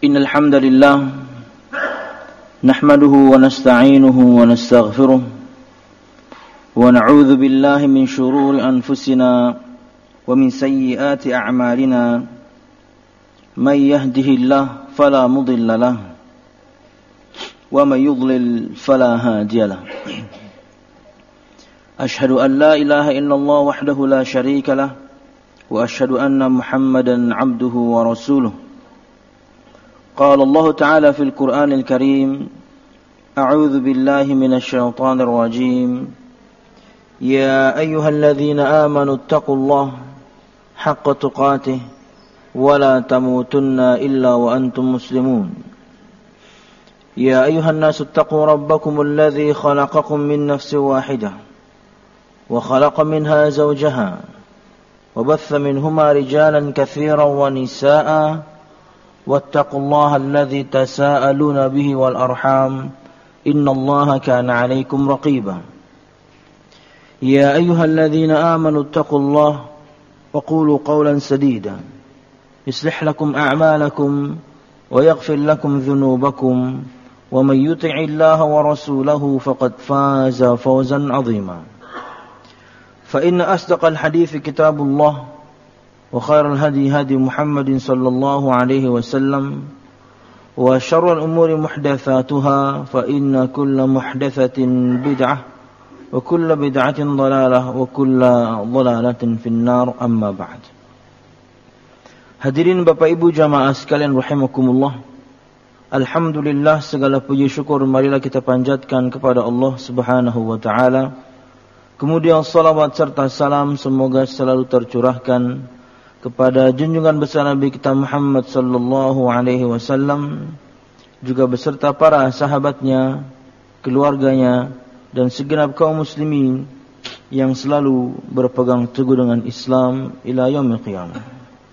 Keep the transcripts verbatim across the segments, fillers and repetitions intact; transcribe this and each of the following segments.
إن الحمد لله نحمده ونستعينه ونستغفره ونعوذ بالله من شرور أنفسنا ومن سيئات أعمالنا من يهده الله فلا مضل له ومن يضلل فلا هادي له أشهد أن لا إله إلا الله وحده لا شريك له وأشهد أن محمدا عبده ورسوله قال الله تعالى في القرآن الكريم أعوذ بالله من الشيطان الرجيم يا أيها الذين آمنوا اتقوا الله حق تقاته ولا تموتن إلا وأنتم مسلمون يا أيها الناس اتقوا ربكم الذي خلقكم من نفس واحدة وخلق منها زوجها وبث منهما رجالا كثيرا ونساء واتقوا الله الذي تساءلون به والأرحام إن الله كان عليكم رقيبا يا أيها الذين آمنوا اتقوا الله وقولوا قولا سديدا يصلح لكم أعمالكم ويغفر لكم ذنوبكم ومن يطع الله ورسوله فقد فاز فوزا عظيما فإن أصدق الحديث كتاب الله وخير الهدي هدي محمد صلى الله عليه وسلم وشر الأمور محدثاتها فإن كل محدثة بدعة وكل بدعة ضلالة وكل ضلالة في النار أما بعد. Hadirin Bapak Ibu jamaah sekalian rahimakumullah. Alhamdulillah, segala puji syukur marilah kita panjatkan kepada Allah Subhanahu wa taala. Kemudian salawat serta salam semoga selalu tercurahkan kepada junjungan besar Nabi kita Muhammad sallallahu alaihi wasallam, juga beserta para sahabatnya, keluarganya, dan segenap kaum muslimin yang selalu berpegang teguh dengan Islam ila yaumil qiyamah.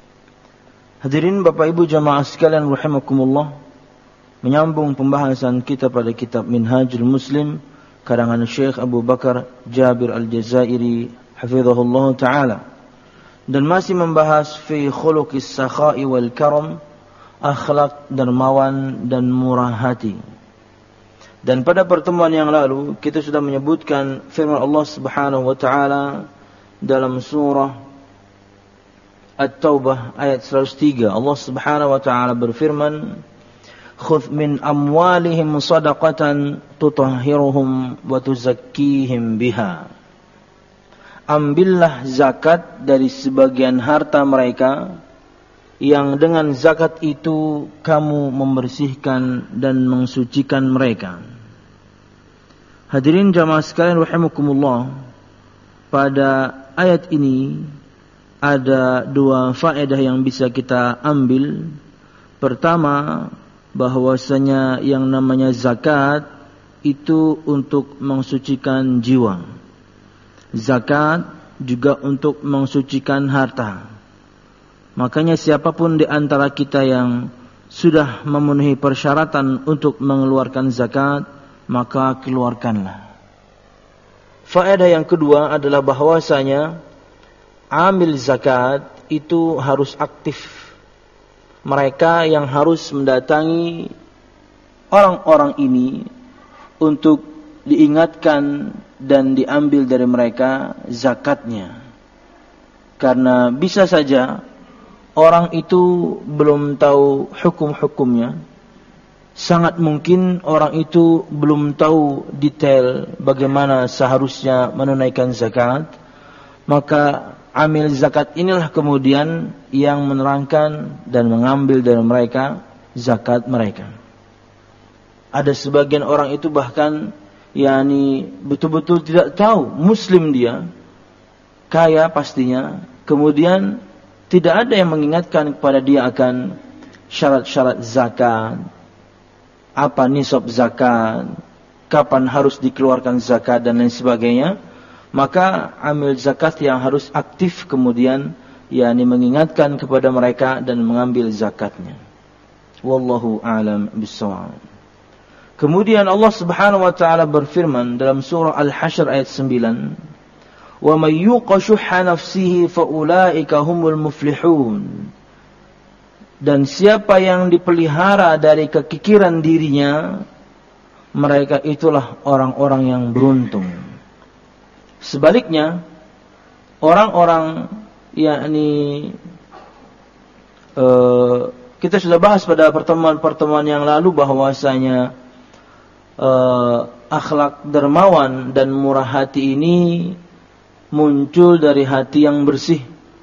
Hadirin Bapak Ibu jamaah sekalian rahimakumullah, menyambung pembahasan kita pada kitab Minhajul Muslim karangan Syekh Abu Bakar Jabir Al-Jazairi hafizahullah ta'ala, dan masih membahas fi khuluqis sakha'i wal karam, akhlak dermawan dan murah hati. Dan pada pertemuan yang lalu kita sudah menyebutkan firman Allah Subhanahu wa taala dalam surah At-Taubah ayat seratus tiga. Allah Subhanahu wa taala berfirman, "Khudh min amwalihim shadaqatan tutahhiruhum wa tuzakkihim biha." Ambillah zakat dari sebagian harta mereka, yang dengan zakat itu kamu membersihkan dan mensucikan mereka. Hadirin jamaah sekalian rahimakumullah, pada ayat ini ada dua faedah yang bisa kita ambil. Pertama, bahwasanya yang namanya zakat itu untuk mensucikan jiwa. Zakat juga untuk mensucikan harta. Makanya siapapun di antara kita yang sudah memenuhi persyaratan untuk mengeluarkan zakat, maka keluarkanlah. Faedah yang kedua adalah bahwasanya amil zakat itu harus aktif. Mereka yang harus mendatangi orang-orang ini untuk diingatkan dan diambil dari mereka zakatnya. Karena bisa saja orang itu belum tahu hukum-hukumnya. Sangat mungkin orang itu belum tahu detail bagaimana seharusnya menunaikan zakat. Maka amil zakat inilah kemudian yang menerangkan dan mengambil dari mereka zakat mereka. Ada sebagian orang itu bahkan yakni betul-betul tidak tahu, muslim dia, kaya pastinya, kemudian tidak ada yang mengingatkan kepada dia akan syarat-syarat zakat, apa nisab zakat, kapan harus dikeluarkan zakat dan lain sebagainya. Maka amil zakat yang harus aktif kemudian yakni mengingatkan kepada mereka dan mengambil zakatnya. Wallahu a'lam bissawab. Kemudian Allah Subhanahu wa taala berfirman dalam surah Al-Hasyr ayat sembilan, "Wa may yuqa syuhha nafsihi fa ulaika humul muflihun." Dan siapa yang dipelihara dari kekikiran dirinya, mereka itulah orang-orang yang beruntung. Sebaliknya, orang-orang yakni uh, kita sudah bahas pada pertemuan-pertemuan yang lalu bahwasanya uh, akhlak dermawan dan murah hati ini muncul dari hati yang bersih.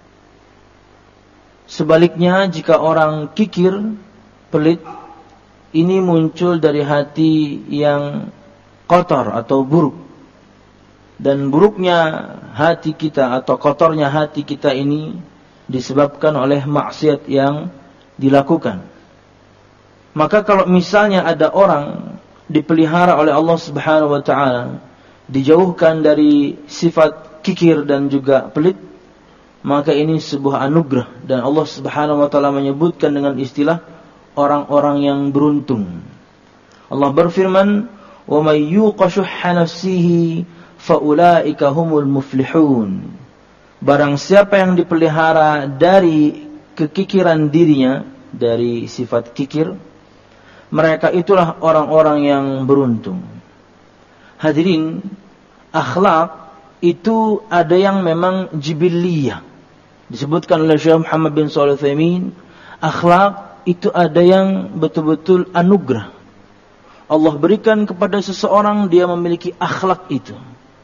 Sebaliknya, jika orang kikir, pelit, ini muncul dari hati yang kotor atau buruk. Dan buruknya hati kita atau kotornya hati kita ini disebabkan oleh maksiat yang dilakukan. Maka kalau misalnya ada orang dipelihara oleh Allah Subhanahu wa taala, dijauhkan dari sifat kikir dan juga pelit, maka ini sebuah anugerah, dan Allah Subhanahu wa taala menyebutkan dengan istilah orang-orang yang beruntung. Allah berfirman, "Wa may yuqa shuhha nafsihi fa ulaika humul muflihun." Barang siapa yang dipelihara dari kekikiran dirinya, dari sifat kikir, mereka itulah orang-orang yang beruntung. Hadirin, akhlak itu ada yang memang jibiliyah. Disebutkan oleh Syekh Muhammad bin Shalih Al-Utsaimin, akhlak itu ada yang betul-betul anugerah. Allah berikan kepada seseorang, dia memiliki akhlak itu.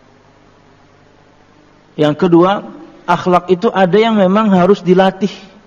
Yang kedua, akhlak itu ada yang memang harus dilatih.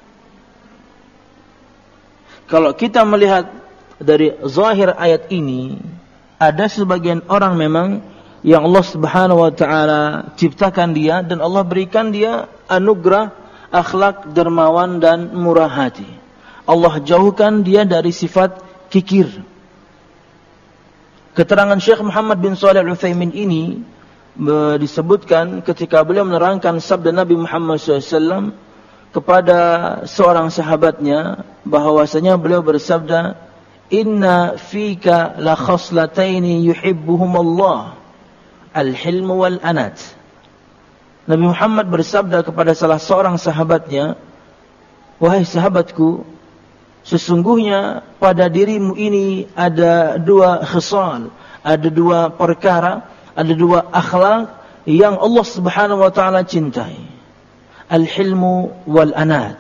Kalau kita melihat dari zahir ayat ini, ada sebagian orang memang yang Allah Subhanahu wa taala ciptakan dia dan Allah berikan dia anugerah akhlak dermawan dan murah hati. Allah jauhkan dia dari sifat kikir. Keterangan Syekh Muhammad bin Shalih Al-Utsaimin ini disebutkan ketika beliau menerangkan sabda Nabi Muhammad shallallahu alaihi wasallam kepada seorang sahabatnya, bahwasanya beliau bersabda, "Inna fika la khaslataini yuhibbuhumullah, al-hilm wal anat." Nabi Muhammad bersabda kepada salah seorang sahabatnya, "Wahai sahabatku, sesungguhnya pada dirimu ini ada dua khisal, ada dua perkara, ada dua akhlak yang Allah Subhanahu wa taala cintai. Al-hilmu wal anat."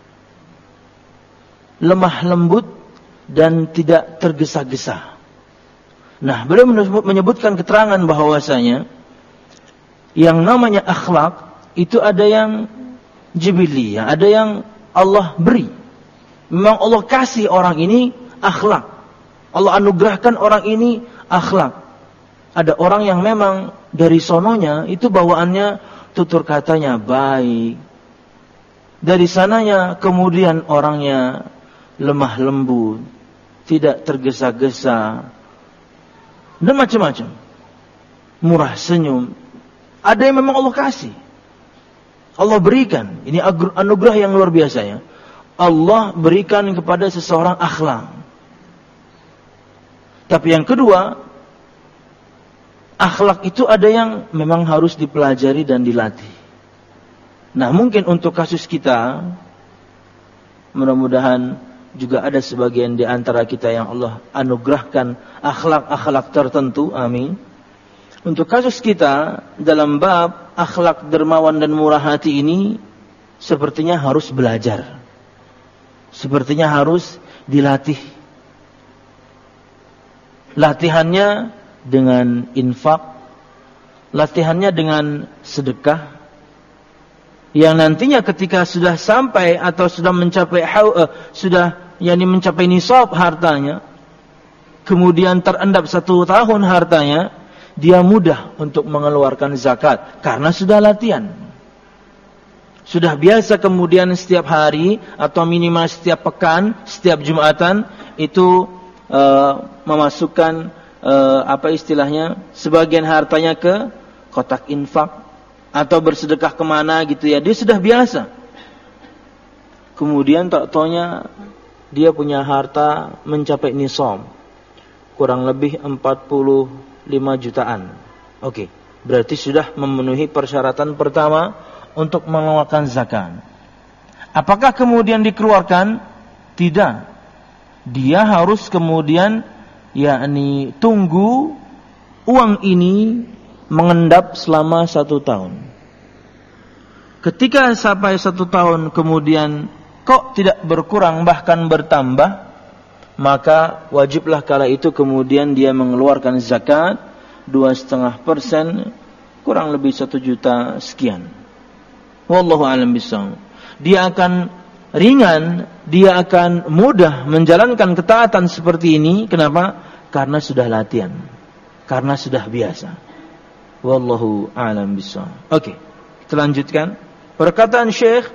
Lemah lembut dan tidak tergesa-gesa. Nah, beliau menyebutkan keterangan bahwasanya yang namanya akhlak itu ada yang jibiliyah, ada yang Allah beri. Memang Allah kasih orang ini akhlak. Allah anugerahkan orang ini akhlak. Ada orang yang memang dari sononya itu bawaannya tutur katanya baik. Dari sananya kemudian orangnya lemah lembut, tidak tergesa-gesa, dan macam-macam. Murah senyum. Ada yang memang Allah kasih. Allah berikan. Ini anugerah yang luar biasa ya. Allah berikan kepada seseorang akhlak. Tapi yang kedua, akhlak itu ada yang memang harus dipelajari dan dilatih. Nah, mungkin untuk kasus kita, mudah-mudahan juga ada sebagian di antara kita yang Allah anugerahkan akhlak-akhlak tertentu, amin. Untuk kasus kita dalam bab akhlak dermawan dan murah hati ini, sepertinya harus belajar. Sepertinya harus dilatih. Latihannya dengan infak, latihannya dengan sedekah, yang nantinya ketika sudah sampai atau sudah mencapai uh, sudah yakni mencapai nisab hartanya, kemudian terendap satu tahun hartanya, dia mudah untuk mengeluarkan zakat karena sudah latihan. Sudah biasa kemudian setiap hari atau minimal setiap pekan, setiap Jumatan itu uh, memasukkan uh, apa istilahnya, sebagian hartanya ke kotak infak atau bersedekah kemana gitu ya. Dia sudah biasa. Kemudian tak taunya dia punya harta mencapai nisab, kurang lebih empat puluh lima jutaan. Oke, berarti sudah memenuhi persyaratan pertama untuk mengeluarkan zakat. Apakah kemudian dikeluarkan? Tidak. Dia harus kemudian yakni tunggu uang ini mengendap selama satu tahun. Ketika sampai satu tahun kemudian kok tidak berkurang bahkan bertambah, maka wajiblah kala itu kemudian dia mengeluarkan zakat dua setengah persen, kurang lebih satu juta sekian. Wallahu a'lam bishawab. Dia akan ringan, dia akan mudah menjalankan ketaatan seperti ini. Kenapa? Karena sudah latihan, karena sudah biasa. Wallahu a'lam bishawab. Oke, kita lanjutkan. Perkataan Syekh,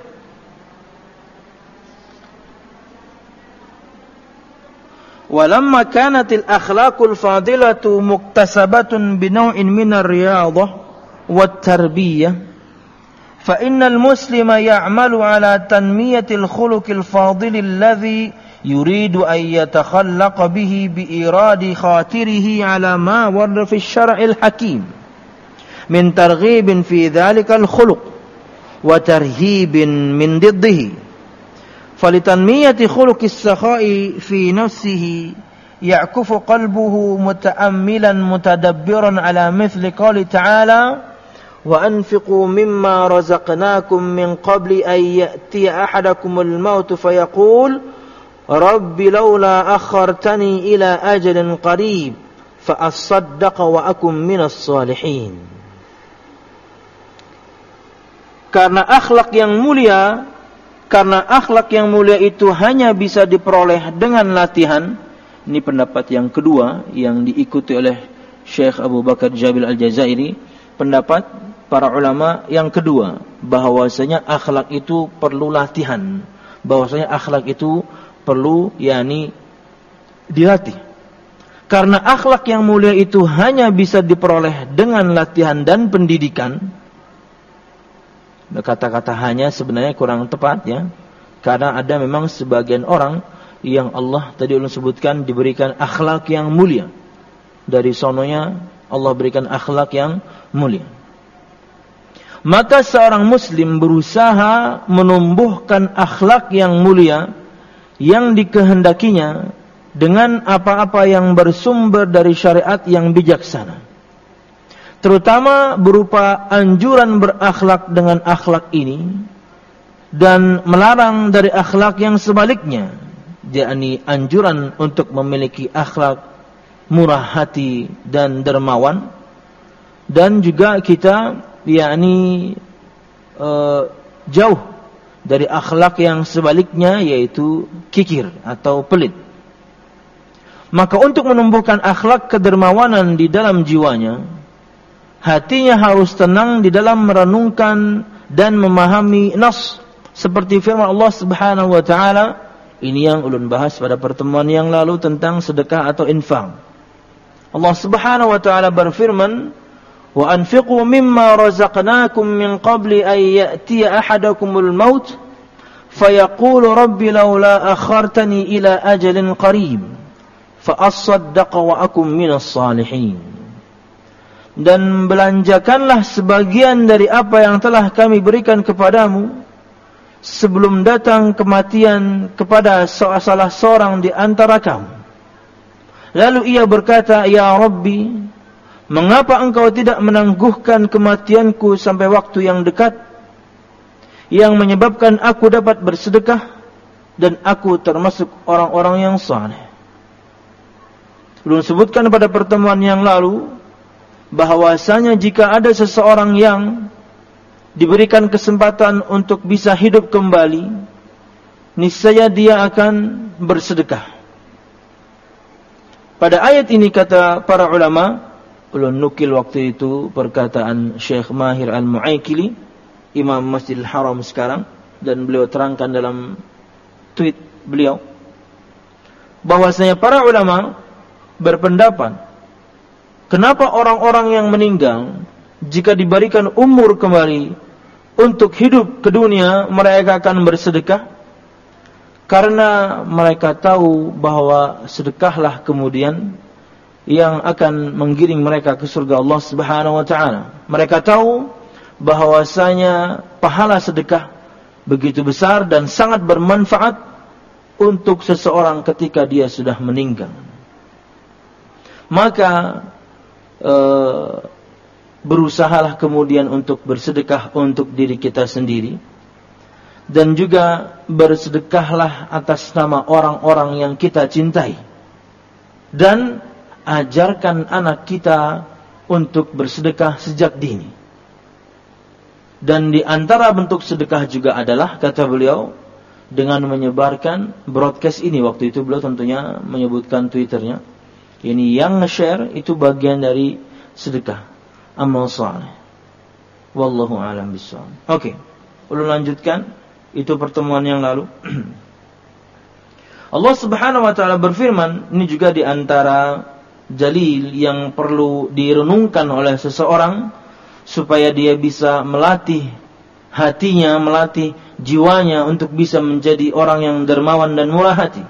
walamma kanatil akhlaqul fadilatu muktasabatun binaw'in minar riyadah wat tarbiyah فإن المسلم يعمل على تنمية الخلق الفاضل الذي يريد أن يتخلق به بإراد خاطره على ما ورد في الشرع الحكيم من ترغيب في ذلك الخلق وترهيب من ضده. فلتنمية خلق السخاء في نفسه يعكف قلبه متأملا متدبرا على مثل قول تعالى وأنفقوا مما رزقناكم من قبل أن يأتي أحدكم الموت فيقول رب لولا أخرتني إلى أجل قريب فأصدق وأكن من الصالحين. Karena akhlak yang mulia, karena akhlak yang mulia itu hanya bisa diperoleh dengan latihan. Ini pendapat yang kedua yang diikuti oleh Syekh Abu Bakar Jabil Al-Jazairi. Pendapat para ulama yang kedua, bahwasanya akhlak itu perlu latihan, bahwasanya akhlak itu perlu yakni dilatih. Karena akhlak yang mulia itu hanya bisa diperoleh dengan latihan dan pendidikan. Kata-kata hanya sebenarnya kurang tepat ya, karena ada memang sebagian orang yang Allah tadi ulun sebutkan diberikan akhlak yang mulia. Dari sononya Allah berikan akhlak yang mulia. Maka seorang muslim berusaha menumbuhkan akhlak yang mulia yang dikehendakinya dengan apa-apa yang bersumber dari syariat yang bijaksana, terutama berupa anjuran berakhlak dengan akhlak ini dan melarang dari akhlak yang sebaliknya, yakni anjuran untuk memiliki akhlak murah hati dan dermawan, dan juga kita yakni uh, jauh dari akhlak yang sebaliknya, yaitu kikir atau pelit. Maka untuk menumbuhkan akhlak kedermawanan di dalam jiwanya, hatinya harus tenang di dalam merenungkan dan memahami nas seperti firman Allah Subhanahu wa taala. Ini yang ulun bahas pada pertemuan yang lalu tentang sedekah atau infak. Allah Subhanahu wa taala berfirman, "Wa anfiqu mimma razaqnakum min qabli an ya'tiya ahadakumul maut fayaqulu rabbi laula akhartani ila ajalin qarib fa asaddaqa wa akum minas salihin." Dan belanjakanlah sebagian dari apa yang telah kami berikan kepadamu sebelum datang kematian kepada salah seorang di antara kamu. Lalu ia berkata, "Ya Rabbi, mengapa engkau tidak menangguhkan kematianku sampai waktu yang dekat, yang menyebabkan aku dapat bersedekah dan aku termasuk orang-orang yang saleh?" Belum sebutkan pada pertemuan yang lalu bahwasanya jika ada seseorang yang diberikan kesempatan untuk bisa hidup kembali, niscaya dia akan bersedekah. Pada ayat ini kata para ulama, ulun nukil waktu itu perkataan Syekh Mahir Al-Mu'aykili, Imam Masjidil Haram sekarang, dan beliau terangkan dalam tweet beliau bahwasanya para ulama berpendapat, kenapa orang-orang yang meninggal jika diberikan umur kembali untuk hidup ke dunia mereka akan bersedekah? Karena mereka tahu bahwa sedekahlah kemudian yang akan menggiring mereka ke surga Allah Subhanahu wa taala. Mereka tahu bahwasanya pahala sedekah begitu besar dan sangat bermanfaat untuk seseorang ketika dia sudah meninggal. Maka e, berusahalah kemudian untuk bersedekah untuk diri kita sendiri, dan juga bersedekahlah atas nama orang-orang yang kita cintai, dan ajarkan anak kita untuk bersedekah sejak dini. Dan di antara bentuk sedekah juga adalah, kata beliau, dengan menyebarkan broadcast ini. Waktu itu beliau tentunya menyebutkan Twitternya, ini yang nge-share itu bagian dari sedekah, amal saleh. Wallahu a'lam bishawab. Oke, ulun lanjutkan. Itu pertemuan yang lalu. Allah Subhanahu wa taala berfirman, ini juga di antara dalil yang perlu direnungkan oleh seseorang supaya dia bisa melatih hatinya, melatih jiwanya untuk bisa menjadi orang yang dermawan dan murah hati.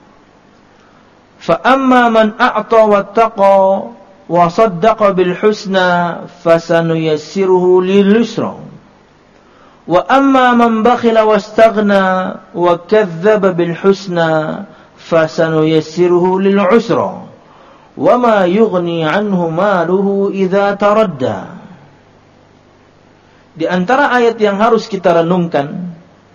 Fa amma man a'ta wattaqa wa saddaqa bil husna fasanuyassiruhu lil yusra. Wa amma man bakhila wastaghna wa kadzdzaba bil husna fasanuyassiruhu lil usra. Wa ma yughni anhu maluhu idza taradda. Di antara ayat yang harus kita renungkan,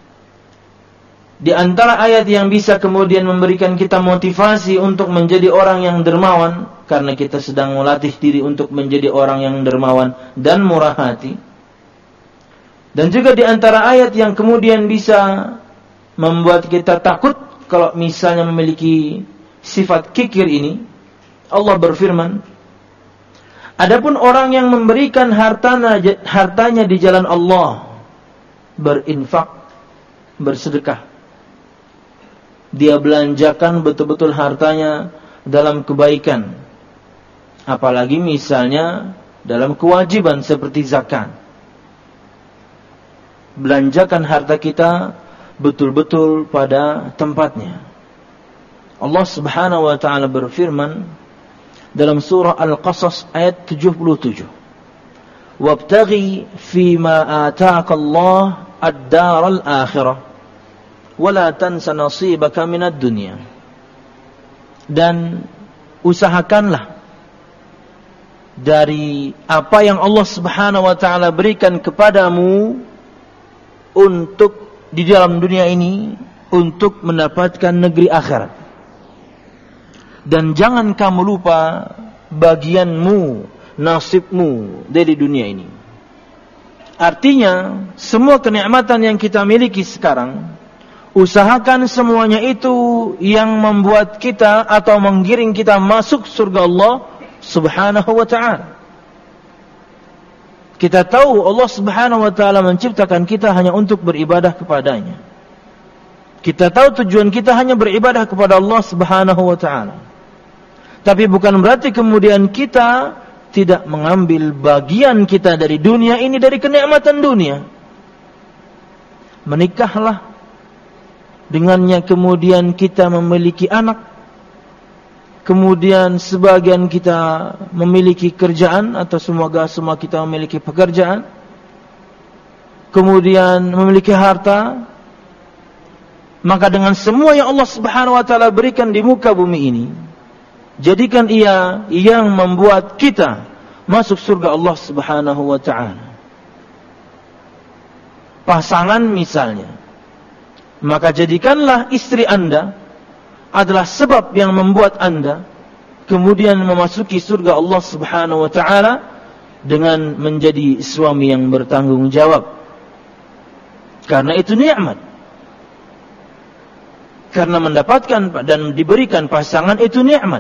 di antara ayat yang bisa kemudian memberikan kita motivasi untuk menjadi orang yang dermawan, karena kita sedang melatih diri untuk menjadi orang yang dermawan dan murah hati. Dan juga di antara ayat yang kemudian bisa membuat kita takut kalau misalnya memiliki sifat kikir ini, Allah berfirman, adapun orang yang memberikan hartanya, hartanya di jalan Allah, berinfak, bersedekah, dia belanjakan betul-betul hartanya dalam kebaikan, apalagi misalnya dalam kewajiban seperti zakat. Belanjakan harta kita betul-betul pada tempatnya. Allah Subhanahu wa taala berfirman dalam surah Al-Qasas ayat tujuh puluh tujuh, "Wabtaghi fima ataka Allah ad-daral akhirah wa la tansa nasibaka minad dunya." Dan usahakanlah dari apa yang Allah Subhanahu wa taala berikan kepadamu untuk di dalam dunia ini, untuk mendapatkan negeri akhirat. Dan jangan kamu lupa bagianmu, nasibmu dari dunia ini. Artinya, semua kenikmatan yang kita miliki sekarang, usahakan semuanya itu yang membuat kita atau menggiring kita masuk surga Allah Subhanahu wa ta'ala. Kita tahu Allah Subhanahu wa ta'ala menciptakan kita hanya untuk beribadah kepadanya. Kita tahu tujuan kita hanya beribadah kepada Allah Subhanahu wa ta'ala. Tapi bukan berarti kemudian kita tidak mengambil bagian kita dari dunia ini, dari kenikmatan dunia. Menikahlah, dengannya kemudian kita memiliki anak. Kemudian sebagian kita memiliki kerjaan, atau semoga semua kita memiliki pekerjaan. Kemudian memiliki harta. Maka dengan semua yang Allah Subhanahu wa ta'ala berikan di muka bumi ini, jadikan ia yang membuat kita masuk surga Allah Subhanahu wa ta'ala. Pasangan misalnya, maka jadikanlah istri Anda adalah sebab yang membuat Anda kemudian memasuki surga Allah Subhanahu wa ta'ala dengan menjadi suami yang bertanggung jawab. Karena itu nikmat. Karena mendapatkan dan diberikan pasangan itu nikmat.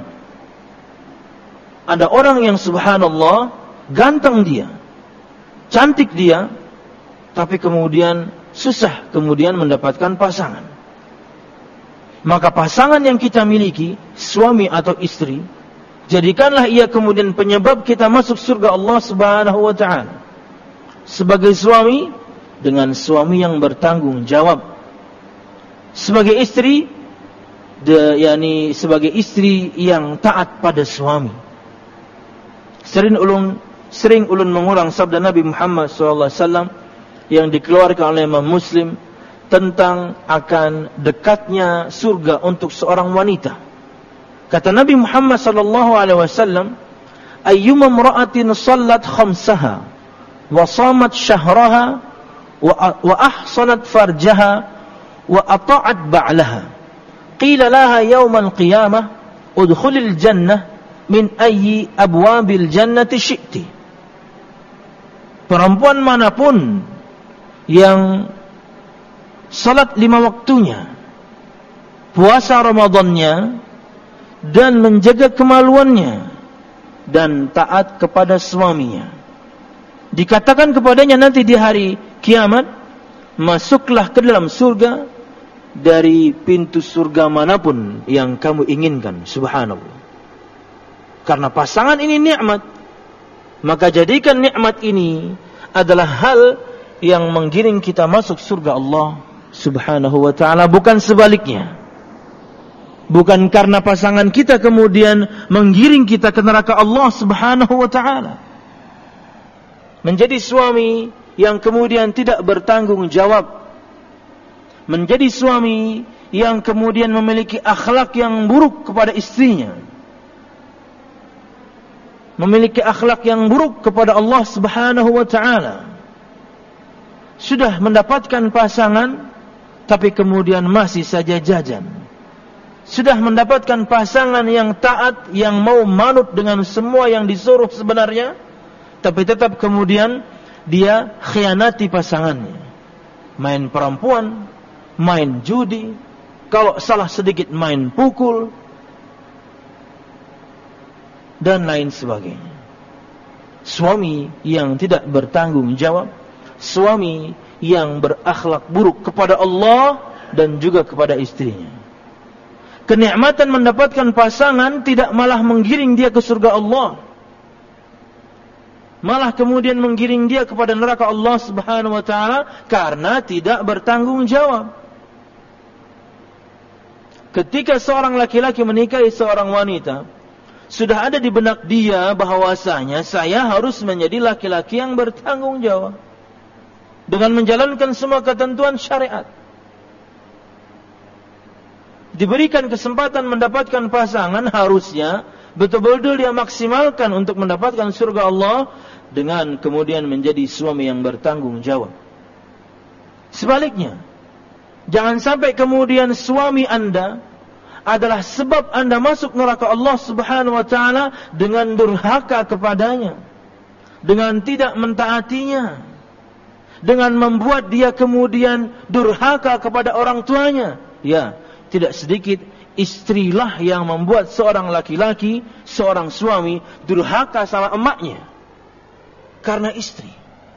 Ada orang yang subhanallah ganteng dia, cantik dia, tapi kemudian susah kemudian mendapatkan pasangan. Maka pasangan yang kita miliki, suami atau istri, jadikanlah ia kemudian penyebab kita masuk surga Allah Subhanahu wa ta'ala. Sebagai suami, dengan suami yang bertanggung jawab. Sebagai istri, de, yakni sebagai istri yang taat pada suami. Sering ulun, sering ulun mengulang sabda Nabi Muhammad shallallahu alaihi wasallam yang dikeluarkan oleh Imam Muslim tentang akan dekatnya surga untuk seorang wanita. Kata Nabi Muhammad sallallahu alaihi wasallam, ayyuma imra'atin sallat khamsaha wa shamat syahraha wa, wa ahsanat farjaha wa ata'at ba'laha qila laha yawmal qiyamah udkhulil jannah min ayyi abwabil jannati syi'ti. Perempuan manapun yang salat lima waktunya, puasa Ramadannya, dan menjaga kemaluannya, dan taat kepada suaminya, dikatakan kepadanya nanti di hari kiamat, masuklah ke dalam surga dari pintu surga manapun yang kamu inginkan. Subhanallah. Karena pasangan ini nikmat, maka jadikan nikmat ini adalah hal yang menggiring kita masuk surga Allah Subhanahu wa ta'ala, bukan sebaliknya. Bukan karena pasangan kita kemudian menggiring kita ke neraka Allah Subhanahu wa ta'ala. Menjadi suami yang kemudian tidak bertanggung jawab, menjadi suami yang kemudian memiliki akhlak yang buruk kepada istrinya, memiliki akhlak yang buruk kepada Allah Subhanahu wa ta'ala. Sudah mendapatkan pasangan, tapi kemudian masih saja jajan. Sudah mendapatkan pasangan yang taat, yang mau manut dengan semua yang disuruh sebenarnya, tapi tetap kemudian dia khianati pasangannya. Main perempuan, main judi, kalau salah sedikit main pukul, dan lain sebagainya. Suami yang tidak bertanggung jawab, suami yang berakhlak buruk kepada Allah dan juga kepada istrinya. Kenikmatan mendapatkan pasangan tidak malah menggiring dia ke surga Allah, malah kemudian menggiring dia kepada neraka Allah Subhanahu wa ta'ala karena tidak bertanggung jawab. Ketika seorang laki-laki menikahi seorang wanita, sudah ada di benak dia bahwasanya saya harus menjadi laki-laki yang bertanggung jawab dengan menjalankan semua ketentuan syariat. Diberikan kesempatan mendapatkan pasangan, harusnya betul-betul dia maksimalkan untuk mendapatkan surga Allah dengan kemudian menjadi suami yang bertanggung jawab. Sebaliknya, jangan sampai kemudian suami Anda adalah sebab Anda masuk neraka Allah Subhanahu wa ta'ala dengan durhaka kepadanya, dengan tidak mentaatinya, dengan membuat dia kemudian durhaka kepada orang tuanya. Ya, tidak sedikit istrilah yang membuat seorang laki-laki, seorang suami durhaka sama emaknya karena istri.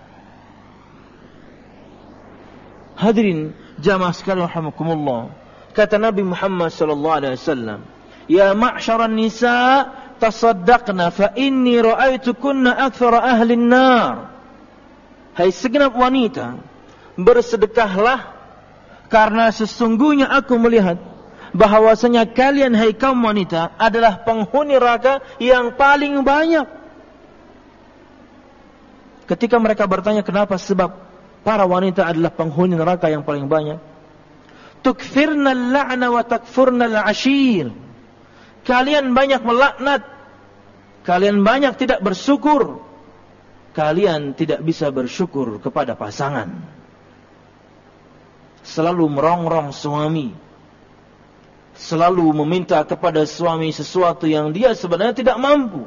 Hadirin jamaah sekalian rahimakumullah, kata Nabi Muhammad sallallahu alaihi wasallam, ya ma'syaran nisa tasaddaqna fa inni ra'aitukunna aktsara ahli an-nar. Hai segenap wanita, bersedekahlah, karena sesungguhnya aku melihat bahwasanya kalian hai kaum wanita adalah penghuni neraka yang paling banyak. Ketika mereka bertanya kenapa, sebab para wanita adalah penghuni neraka yang paling banyak. Tukfirna al-la'na wa takfurna al-ashir. Kalian banyak melaknat, kalian banyak tidak bersyukur, kalian tidak bisa bersyukur kepada pasangan. Selalu merongrong suami, selalu meminta kepada suami sesuatu yang dia sebenarnya tidak mampu,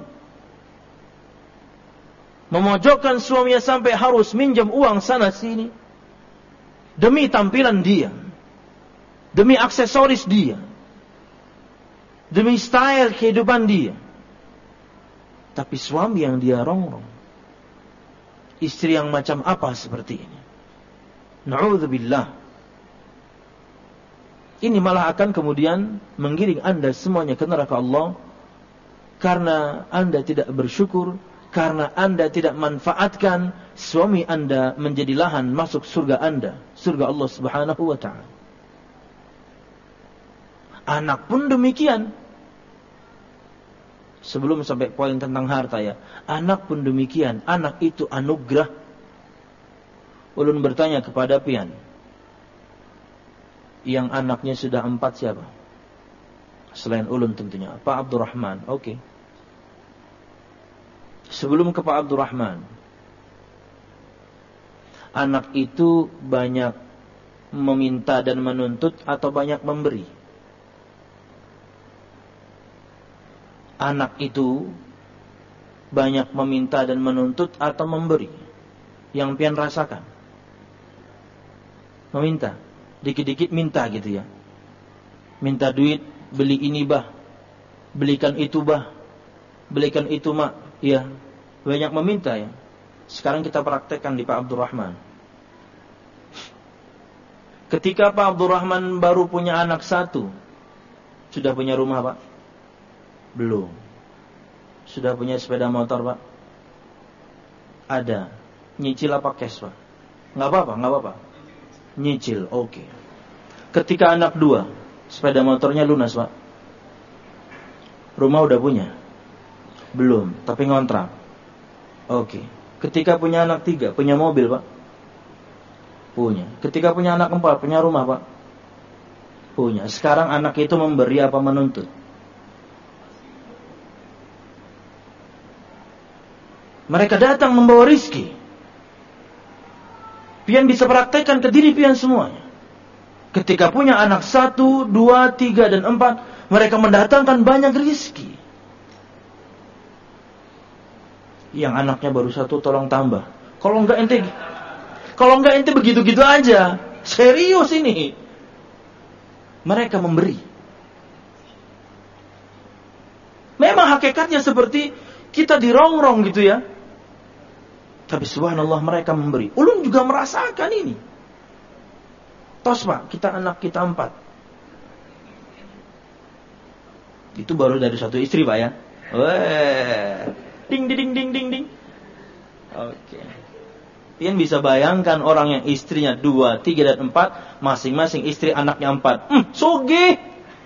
memojokkan suaminya sampai harus minjam uang sana sini demi tampilan dia, demi aksesoris dia, demi style kehidupan dia. Tapi suami yang dia rongrong, istri yang macam apa seperti ini? Na'udzubillah. Ini malah akan kemudian menggiring Anda semuanya ke neraka Allah, karena Anda tidak bersyukur, karena Anda tidak manfaatkan suami Anda menjadi lahan masuk surga Anda, surga Allah Subhanahu wa ta'ala. Anak pun demikian. Sebelum sampai poin tentang harta ya, anak pun demikian. Anak itu anugerah. Ulun bertanya kepada pian, Yang anaknya sudah empat siapa? Selain ulun tentunya. Pak Abdurrahman. Oke. Okay. Sebelum ke Pak Abdurrahman. Anak itu banyak meminta dan menuntut atau banyak memberi? Anak itu banyak meminta dan menuntut atau memberi? Yang pian rasakan? Meminta. Dikit-dikit minta gitu ya. Minta duit, beli ini bah. Belikan itu bah. Belikan itu mak. Ya, banyak meminta ya. Sekarang kita praktekkan di Pak Abdurrahman. Ketika Pak Abdurrahman baru punya anak satu, sudah punya rumah Pak? Belum. Sudah punya sepeda motor Pak? Ada. Nyicil apa cash Pak? Nggak apa-apa, nggak apa-apa. Nyicil, oke. Okay. Ketika anak dua, sepeda motornya lunas Pak? Rumah udah punya? Belum, tapi ngontrak. Oke. Okay. Ketika punya anak tiga, punya mobil Pak? Punya. Ketika punya anak empat, punya rumah Pak? Punya. Sekarang anak itu memberi apa menuntut? Mereka datang membawa rizki. Pian bisa praktekkan ke diri pian semuanya. Ketika punya anak satu, dua, tiga, dan empat, mereka mendatangkan banyak rizki. Yang anaknya baru satu tolong tambah. Kalau enggak ente, kalau enggak ente begitu-gitu aja. Serius ini. Mereka memberi. Memang hakikatnya seperti kita dirongrong gitu ya. Tapi subhanallah mereka memberi. Ulun juga merasakan ini. Tos Pak, kita anak kita empat. Itu baru dari satu istri Pak ya. Weh. Ding ding ding ding ding. Oke. Pian bisa bayangkan orang yang istrinya dua, tiga dan empat, masing-masing istri anaknya empat. Hmm, soge.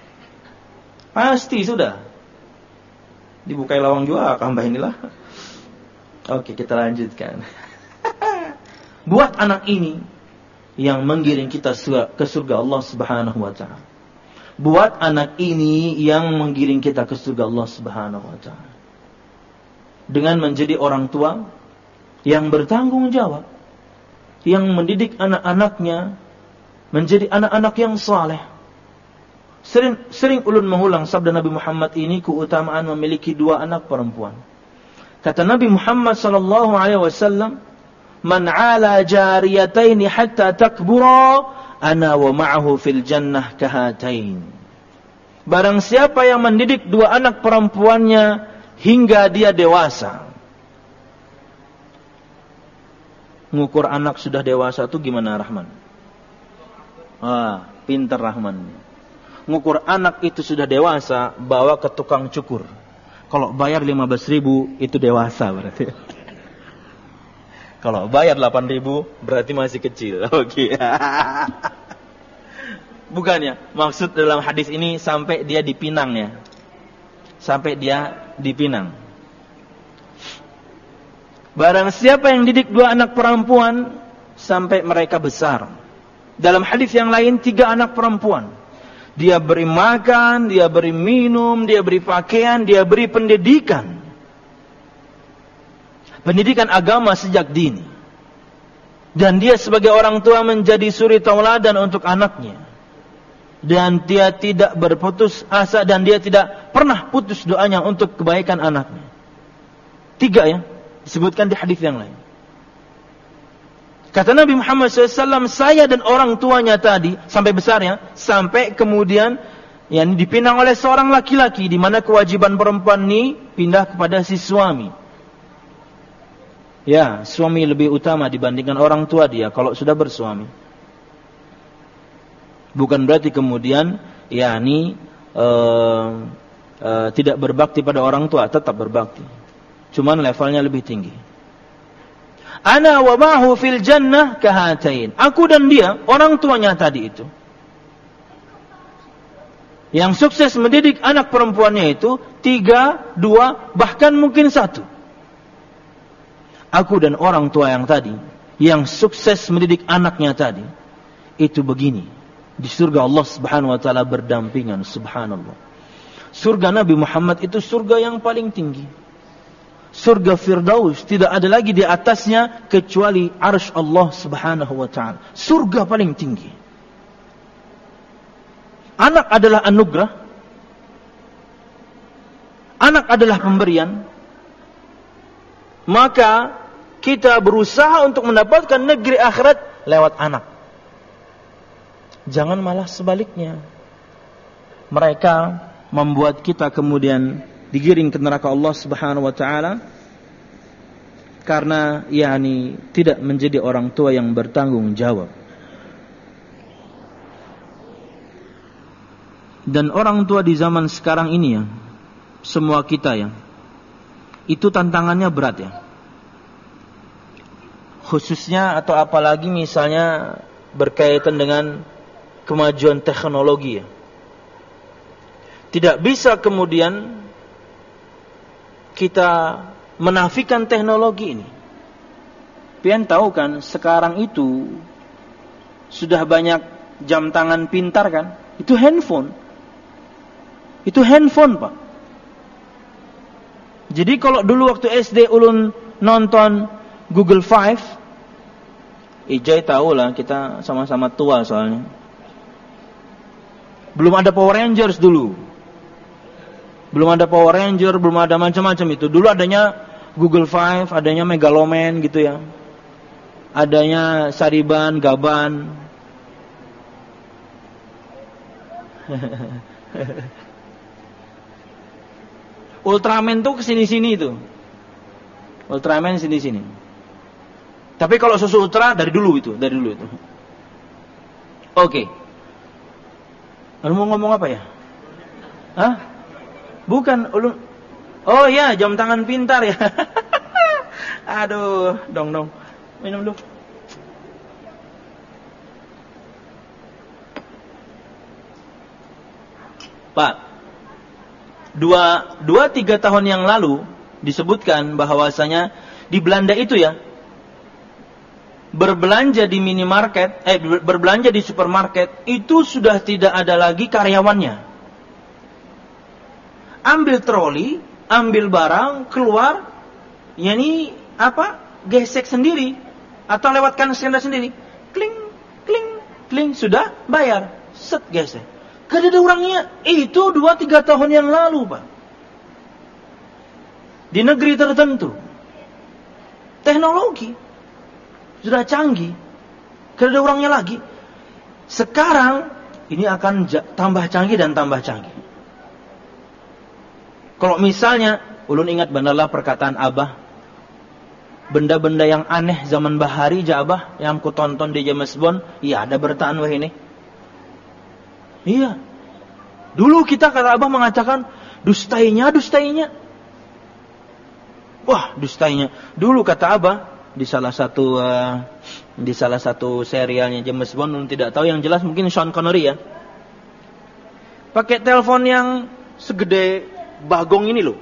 Pasti sudah. Dibukai lawang juga kambah inilah. Oke, kita lanjutkan. Buat anak ini yang menggiring kita ke surga Allah Subhanahu wa taala. Buat anak ini yang menggiring kita ke surga Allah Subhanahu wa taala. Dengan menjadi orang tua yang bertanggung jawab, yang mendidik anak-anaknya menjadi anak-anak yang saleh. Sering, sering ulun mengulang sabda Nabi Muhammad ini, keutamaan memiliki dua anak perempuan. Kata Nabi Muhammad sallallahu alaihi wasallam, "Man 'ala jariyataini hatta takbura, ana wa ma'ahu fil jannah kahatain." Barang siapa yang mendidik dua anak perempuannya hingga dia dewasa. Ngukur anak sudah dewasa itu gimana Rahman? Ah, pintar Rahman. Ngukur anak itu sudah dewasa, bawa ke tukang cukur. Kalau bayar lima belas ribu, itu dewasa berarti. Kalau bayar delapan ribu, berarti masih kecil. Oke. Okay. Bukannya, maksud dalam hadis ini sampai dia dipinang ya. Sampai dia dipinang. Barang siapa yang didik dua anak perempuan, sampai mereka besar. Dalam hadis yang lain, tiga anak perempuan. Dia beri makan, dia beri minum, dia beri pakaian, dia beri pendidikan. Pendidikan agama sejak dini. Dan dia sebagai orang tua menjadi suri tauladan untuk anaknya. Dan dia tidak berputus asa dan dia tidak pernah putus doanya untuk kebaikan anaknya. Tiga ya, disebutkan di hadis yang lain. Kata Nabi Muhammad shallallahu alaihi wasallam, saya dan orang tuanya tadi, sampai besar ya, sampai kemudian yang dipinang oleh seorang laki-laki, di mana kewajiban perempuan ini pindah kepada si suami. Ya, suami lebih utama dibandingkan orang tua dia kalau sudah bersuami. Bukan berarti kemudian, ya ini uh, uh, tidak berbakti pada orang tua, tetap berbakti. Cuman levelnya lebih tinggi. Ana wa ma'hu fil jannah kahatain. Aku dan dia, orang tuanya tadi itu, yang sukses mendidik anak perempuannya itu tiga, dua, bahkan mungkin satu. Aku dan orang tua yang tadi, yang sukses mendidik anaknya tadi, itu begini. Di surga Allah Subhanahu wa taala berdampingan, subhanallah. Surga Nabi Muhammad itu surga yang paling tinggi. Surga Firdaus, tidak ada lagi di atasnya kecuali arsy Allah Subhanahu wa taala. Surga paling tinggi. Anak adalah anugerah. Anak adalah pemberian. Maka kita berusaha untuk mendapatkan negeri akhirat lewat anak. Jangan malah sebaliknya. Mereka membuat kita kemudian digiring ke neraka Allah Subhanahu wa taala karena yakni tidak menjadi orang tua yang bertanggung jawab. Dan orang tua di zaman sekarang ini ya, semua kita ya, itu tantangannya berat ya. Khususnya atau apalagi misalnya berkaitan dengan kemajuan teknologi ya. Tidak bisa kemudian kita menafikan teknologi ini. Pian tahu kan sekarang itu sudah banyak jam tangan pintar kan? Itu handphone. Itu handphone Pak. Jadi kalau dulu waktu S D ulun nonton Google Five, Ijay tahu lah, kita sama-sama tua soalnya. Belum ada Power Rangers dulu. Belum ada Power Ranger, belum ada macam-macam itu. Dulu adanya Google Five, adanya Megaloman gitu ya. Adanya Sariban, Gaban. Ultraman tuh kesini-sini itu. Ultraman sini-sini. Tapi kalau susu ultra dari dulu itu, dari dulu itu. Oke. Okay. Lalu mau ngomong apa ya? Hah? Bukan ulun. Oh ya, jam tangan pintar ya. Aduh, dong dong. Minum dulu. Pak, dua, dua tiga tahun yang lalu disebutkan bahwasanya di Belanda itu ya, berbelanja di minimarket, eh berbelanja di supermarket itu sudah tidak ada lagi karyawannya. Ambil troli, ambil barang, keluar, yani apa? Gesek sendiri atau lewatkan sender sendiri. Kling, kling, kling, sudah bayar. Set gesek. Kada ada orangnya. Itu dua tiga tahun yang lalu, Pak. Di negeri tertentu. Teknologi sudah canggih. Kada ada orangnya lagi. Sekarang ini akan tambah canggih dan tambah canggih. Kalau misalnya, ulun ingat benerlah perkataan Abah, benda-benda yang aneh zaman bahari ja Abah, yang ku tonton di James Bond, iya ada bertaan wah ini. Iya. Dulu kita kata Abah mengatakan, dustainya, dustainya. Wah, dustainya. Dulu kata Abah, di salah satu uh, di salah satu serialnya James Bond, ulun tidak tahu, yang jelas mungkin Sean Connery ya. Pakai telepon yang segede bagong ini loh.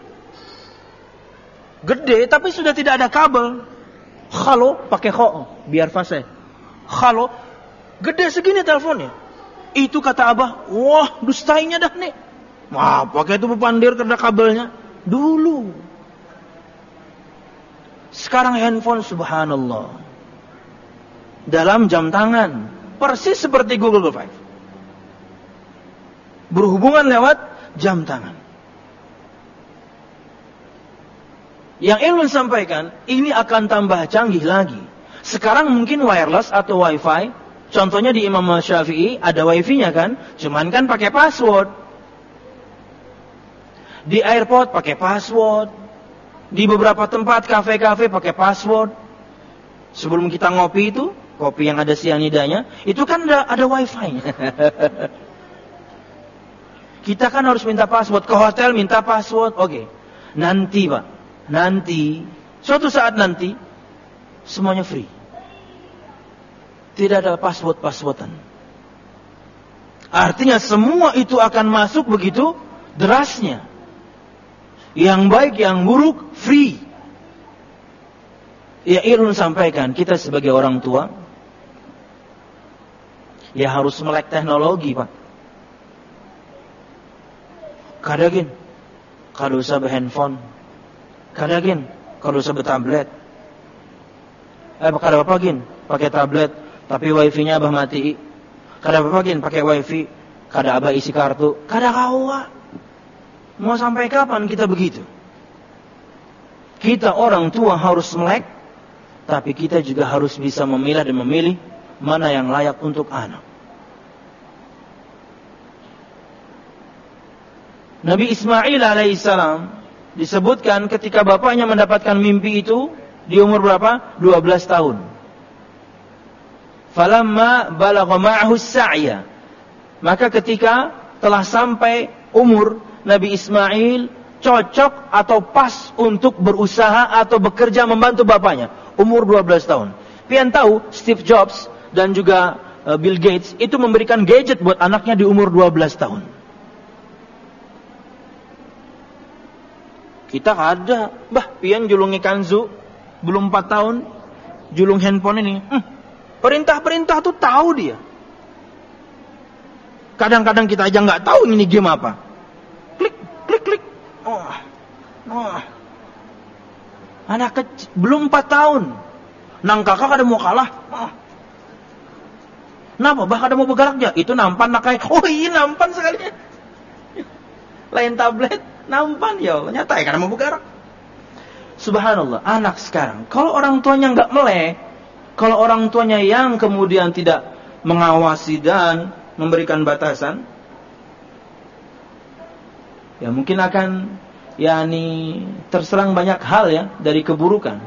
Gede tapi sudah tidak ada kabel. Halo pakai kho biar fase. Halo gede segini teleponnya. Itu kata Abah, wah dustainya dah nih. Wah pakai itu pepandir karena kabelnya. Dulu. Sekarang handphone subhanallah. Dalam jam tangan. Persis seperti Google Five. Berhubungan lewat jam tangan. Yang ingin sampaikan, ini akan tambah canggih lagi. Sekarang mungkin wireless atau wifi. Contohnya di Imam Syafi'i ada wifi-nya kan, cuman kan pakai password. Di airport pakai password. Di beberapa tempat kafe-kafe pakai password. Sebelum kita ngopi itu, kopi yang ada cyanidanya, itu kan ada, ada wifi-nya. Kita kan harus minta password. Ke hotel minta password. Oke. Okay. Nanti Pak. Nanti, suatu saat nanti, semuanya free. Tidak ada password-passwordan. Artinya semua itu akan masuk begitu derasnya. Yang baik, yang buruk, free. Ya, Irun sampaikan, kita sebagai orang tua, Ya harus melek teknologi, Pak. Kadagin, kada usah handphone. Kadagin, kada usah tablet. Eh, kada apa gin, pakai tablet, tapi wifi-nya abah mati. Kada apa gin, pakai wifi, kada abah isi kartu. Kada kawa. Mau sampai kapan kita begitu? Kita orang tua harus melek, tapi kita juga harus bisa memilah dan memilih mana yang layak untuk anak. Nabi Ismail alaihissalam disebutkan ketika bapaknya mendapatkan mimpi itu di umur berapa? dua belas tahun. Falamma balagha ma'ahu as-sa'ya. Maka ketika telah sampai umur Nabi Ismail cocok atau pas untuk berusaha atau bekerja membantu bapaknya, umur dua belas tahun. Pian tahu Steve Jobs dan juga uh, Bill Gates itu memberikan gadget buat anaknya di umur dua belas tahun. Kita ada, bah, pian julungi kanzu belum empat tahun, julung handphone ini. Hmm, perintah-perintah tuh tahu dia. Kadang-kadang kita aja nggak tahu ini game apa. Klik, klik, klik. Oh, oh. Anak kecil belum empat tahun. Nang kakak kada mau kalah. Oh. Napa bah kada mau bergerak aja? Itu nampan nakai. Oh iya nampan sekali. Lain tablet, nampan ya Allah. Nyata ya kada mau bergerak. Subhanallah, anak sekarang kalau orang tuanya nggak melek, kalau orang tuanya yang kemudian tidak mengawasi dan memberikan batasan, ya mungkin akan yakni terserang banyak hal ya dari keburukan.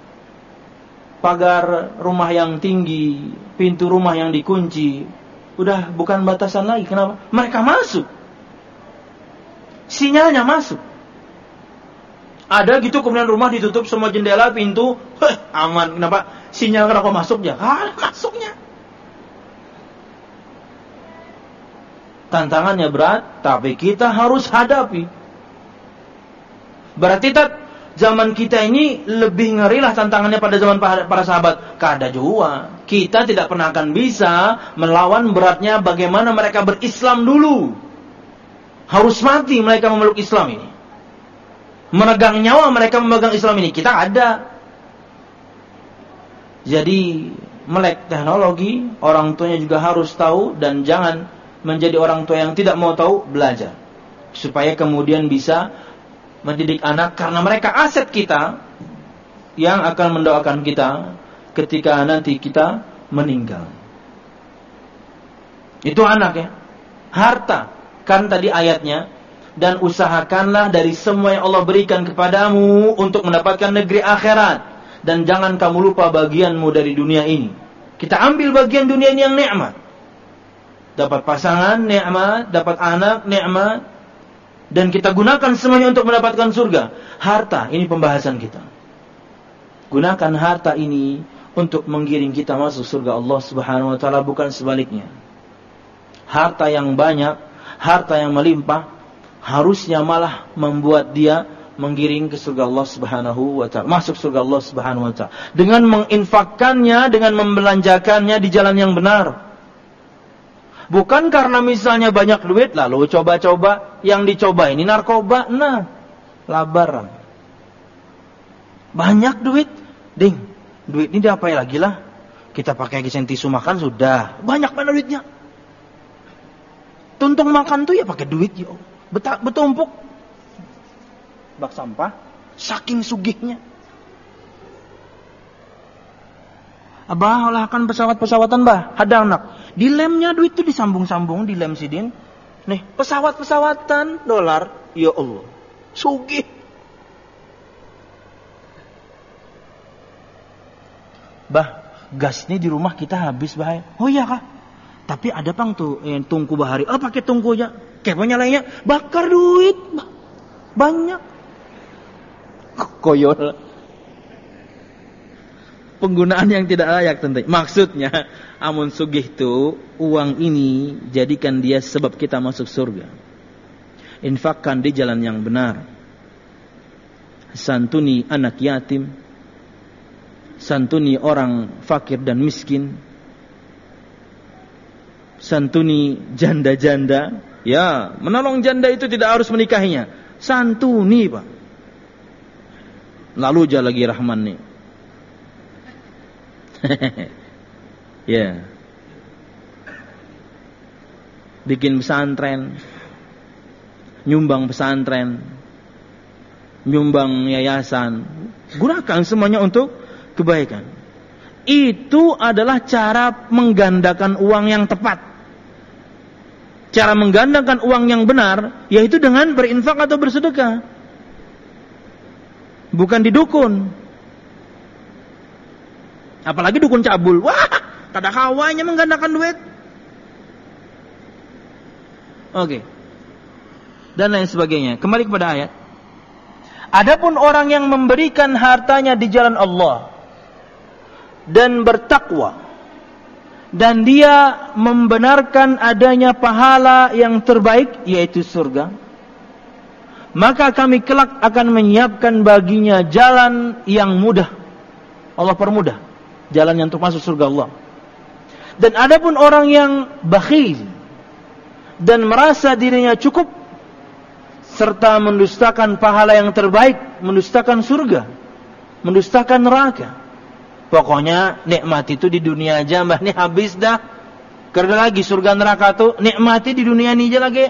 Pagar rumah yang tinggi, pintu rumah yang dikunci, udah bukan batasan lagi. Kenapa? Mereka masuk. Sinyalnya masuk. Ada gitu kemudian rumah ditutup semua jendela, pintu, heh, aman. Kenapa? Sinyal kenapa masuk ya? Ah, masuknya. Tantangannya berat, tapi kita harus hadapi. Berarti tat, zaman kita ini lebih ngerilah tantangannya pada zaman para sahabat. Kada jua. Kita tidak pernah akan bisa melawan beratnya bagaimana mereka berislam dulu. Harus mati mereka memeluk Islam ini. Menegang nyawa mereka memegang Islam ini. Kita ada. Jadi melek teknologi, orang tuanya juga harus tahu dan jangan menjadi orang tua yang tidak mau tahu, belajar. Supaya kemudian bisa mendidik anak karena mereka aset kita yang akan mendoakan kita ketika nanti kita meninggal. Itu anak ya. Harta. Kan tadi ayatnya, dan usahakanlah dari semua yang Allah berikan kepadamu untuk mendapatkan negeri akhirat, dan jangan kamu lupa bagianmu dari dunia ini. Kita ambil bagian dunia ini yang nikmat. Dapat pasangan nikmat, dapat anak nikmat, dan kita gunakan semuanya untuk mendapatkan surga. Harta, ini pembahasan kita. Gunakan harta ini untuk menggiring kita masuk surga Allah Subhanahu wa taala, bukan sebaliknya. Harta yang banyak, harta yang melimpah harusnya malah membuat dia menggiring ke surga Allah Subhanahu wa taala, masuk surga Allah Subhanahu wa taala dengan menginfakkannya, dengan membelanjakannya di jalan yang benar. Bukan karena misalnya banyak duit lalu coba-coba, yang dicoba ini narkoba, nah, labaran. Banyak duit, ding. Duit ini diapain lagi lah? Kita pakai gisen tisu makan sudah. Banyak mana duitnya? Tuntung makan tuh ya pakai duit ya. Bet- betumpuk bak sampah, saking sugihnya. Abah olahkan pesawat-pesawatan bah, ada anak. Di lemnya duit tuh disambung-sambung, di lem sidin. Nih, pesawat-pesawatan dolar, ya Allah, sugih. Bah, gas ini di rumah kita habis bahaya. Oh iya kah? Tapi ada pang tuh yang tungku bahari. Oh pakai tungkunya. Kepanya lainnya bakar duit banyak. Koyol. Penggunaan yang tidak layak tentu. Maksudnya, amun sugih tu uang ini jadikan dia sebab kita masuk surga. Infakkan di jalan yang benar. Santuni anak yatim. Santuni orang fakir dan miskin. santuni janda-janda. Ya, menolong janda itu tidak harus menikahinya. Santuni, Pak. Lalu aja lagi Rahman nih. Ya. Bikin pesantren, nyumbang pesantren, nyumbang yayasan. Gunakan semuanya untuk kebaikan. Itu adalah cara menggandakan uang yang tepat. Cara menggandakan uang yang benar, yaitu dengan berinfak atau bersedekah. Bukan didukun. Apalagi dukun cabul. Wah, kada kawanya menggandakan duit. Oke. Dan lain sebagainya. Kembali kepada ayat. Adapun orang yang memberikan hartanya di jalan Allah dan bertakwa, dan dia membenarkan adanya pahala yang terbaik, yaitu surga, maka kami kelak akan menyiapkan baginya jalan yang mudah. Allah permudah jalan yang untuk masuk surga Allah. Dan adapun orang yang bakhil dan merasa dirinya cukup, serta mendustakan pahala yang terbaik, mendustakan surga, mendustakan neraka. Pokoknya nikmat itu di dunia aja, mbah, nih habis dah. Karena lagi surga neraka tuh nikmati di dunia ini aja lagi.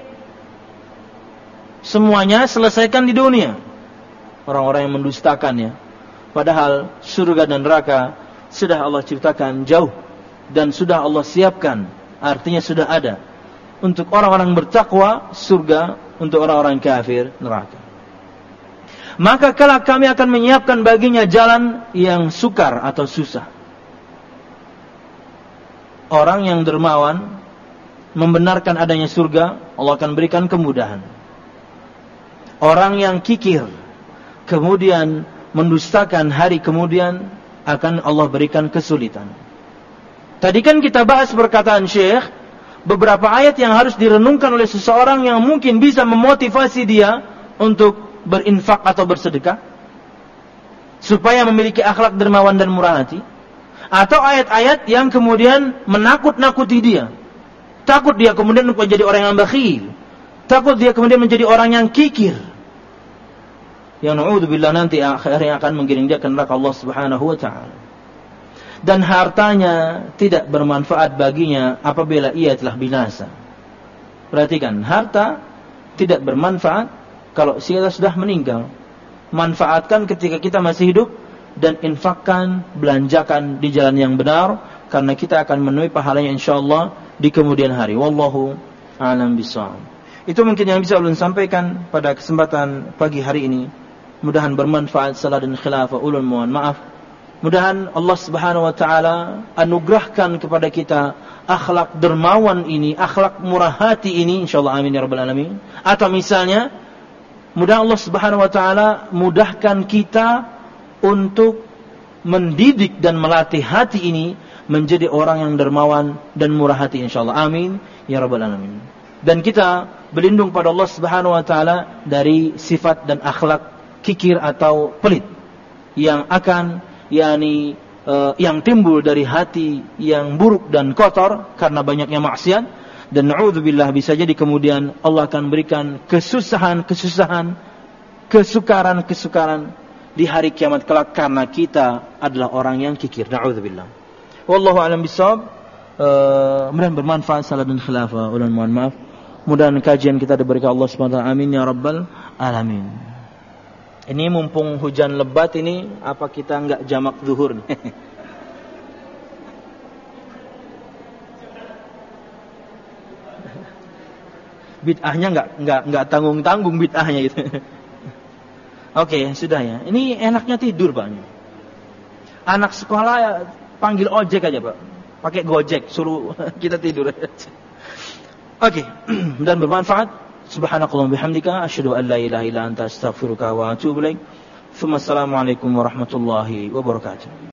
Semuanya selesaikan di dunia. Orang-orang yang mendustakannya. Padahal surga dan neraka sudah Allah ciptakan jauh dan sudah Allah siapkan. Artinya sudah ada. Untuk orang-orang bertakwa surga, untuk orang-orang kafir neraka. Maka kelak kami akan menyiapkan baginya jalan yang sukar atau susah. Orang yang dermawan membenarkan adanya surga, Allah akan berikan kemudahan. Orang yang kikir kemudian mendustakan hari kemudian, akan Allah berikan kesulitan. Tadi kan kita bahas perkataan Syekh, beberapa ayat yang harus direnungkan oleh seseorang yang mungkin bisa memotivasi dia untuk berinfak atau bersedekah, supaya memiliki akhlak dermawan dan murah hati. Atau ayat-ayat yang kemudian menakut-nakuti dia, takut dia kemudian menjadi orang yang bakhil, takut dia kemudian menjadi orang yang kikir, yang na'udzubillah nanti akhirnya akan menggiring dia ke neraka Allah Subhanahu wa ta'ala. Dan hartanya tidak bermanfaat baginya apabila ia telah binasa. Perhatikan, harta tidak bermanfaat kalau kita sudah meninggal. Manfaatkan ketika kita masih hidup, dan infakkan, belanjakan di jalan yang benar, karena kita akan menemui pahalanya insyaallah di kemudian hari. Wallahu a'lam bishawab. Itu mungkin yang bisa ulun sampaikan pada kesempatan pagi hari ini. Mudahan bermanfaat. Salah dan khilafah ulun mohon maaf. Mudahan Allah Subhanahu wa taala anugerahkan kepada kita akhlak dermawan ini, akhlak murah hati ini insyaallah, amin ya rabbal alamin. Atau misalnya, mudah Allah Subhanahu wa taala mudahkan kita untuk mendidik dan melatih hati ini menjadi orang yang dermawan dan murah hati insyaallah, amin ya rabbal alamin. Dan kita berlindung pada Allah Subhanahu wa taala dari sifat dan akhlak kikir atau pelit yang akan yakni uh, yang timbul dari hati yang buruk dan kotor karena banyaknya maksiat. Dan na'udzubillah, bisa jadi kemudian Allah akan berikan kesusahan-kesusahan, kesukaran-kesukaran di hari kiamat kelak karena kita adalah orang yang kikir. Na'udzubillah. Wallahu a'lam bishawab. Uh, mudah bermanfaat. Salah dan khilafah ulun mohon maaf. Mudahan kajian kita diberikan Allah Subhanahu wa taala, amin ya rabbal alamin. Ini mumpung hujan lebat ini, apa kita enggak jamak zuhur nih? Bid'ahnya enggak enggak enggak tanggung-tanggung bid'ahnya gitu. Oke, okay, sudah ya. Ini enaknya tidur, Pak. Anak sekolah ya, panggil ojek aja, Pak. Pakai Gojek, suruh kita tidur aja. Oke, okay. Dan bermanfaat. Subhanakallahumma bihamdika asyhadu an la ilaha illa anta astaghfiruka wa atubu ilaik. Assalamualaikum warahmatullahi wabarakatuh.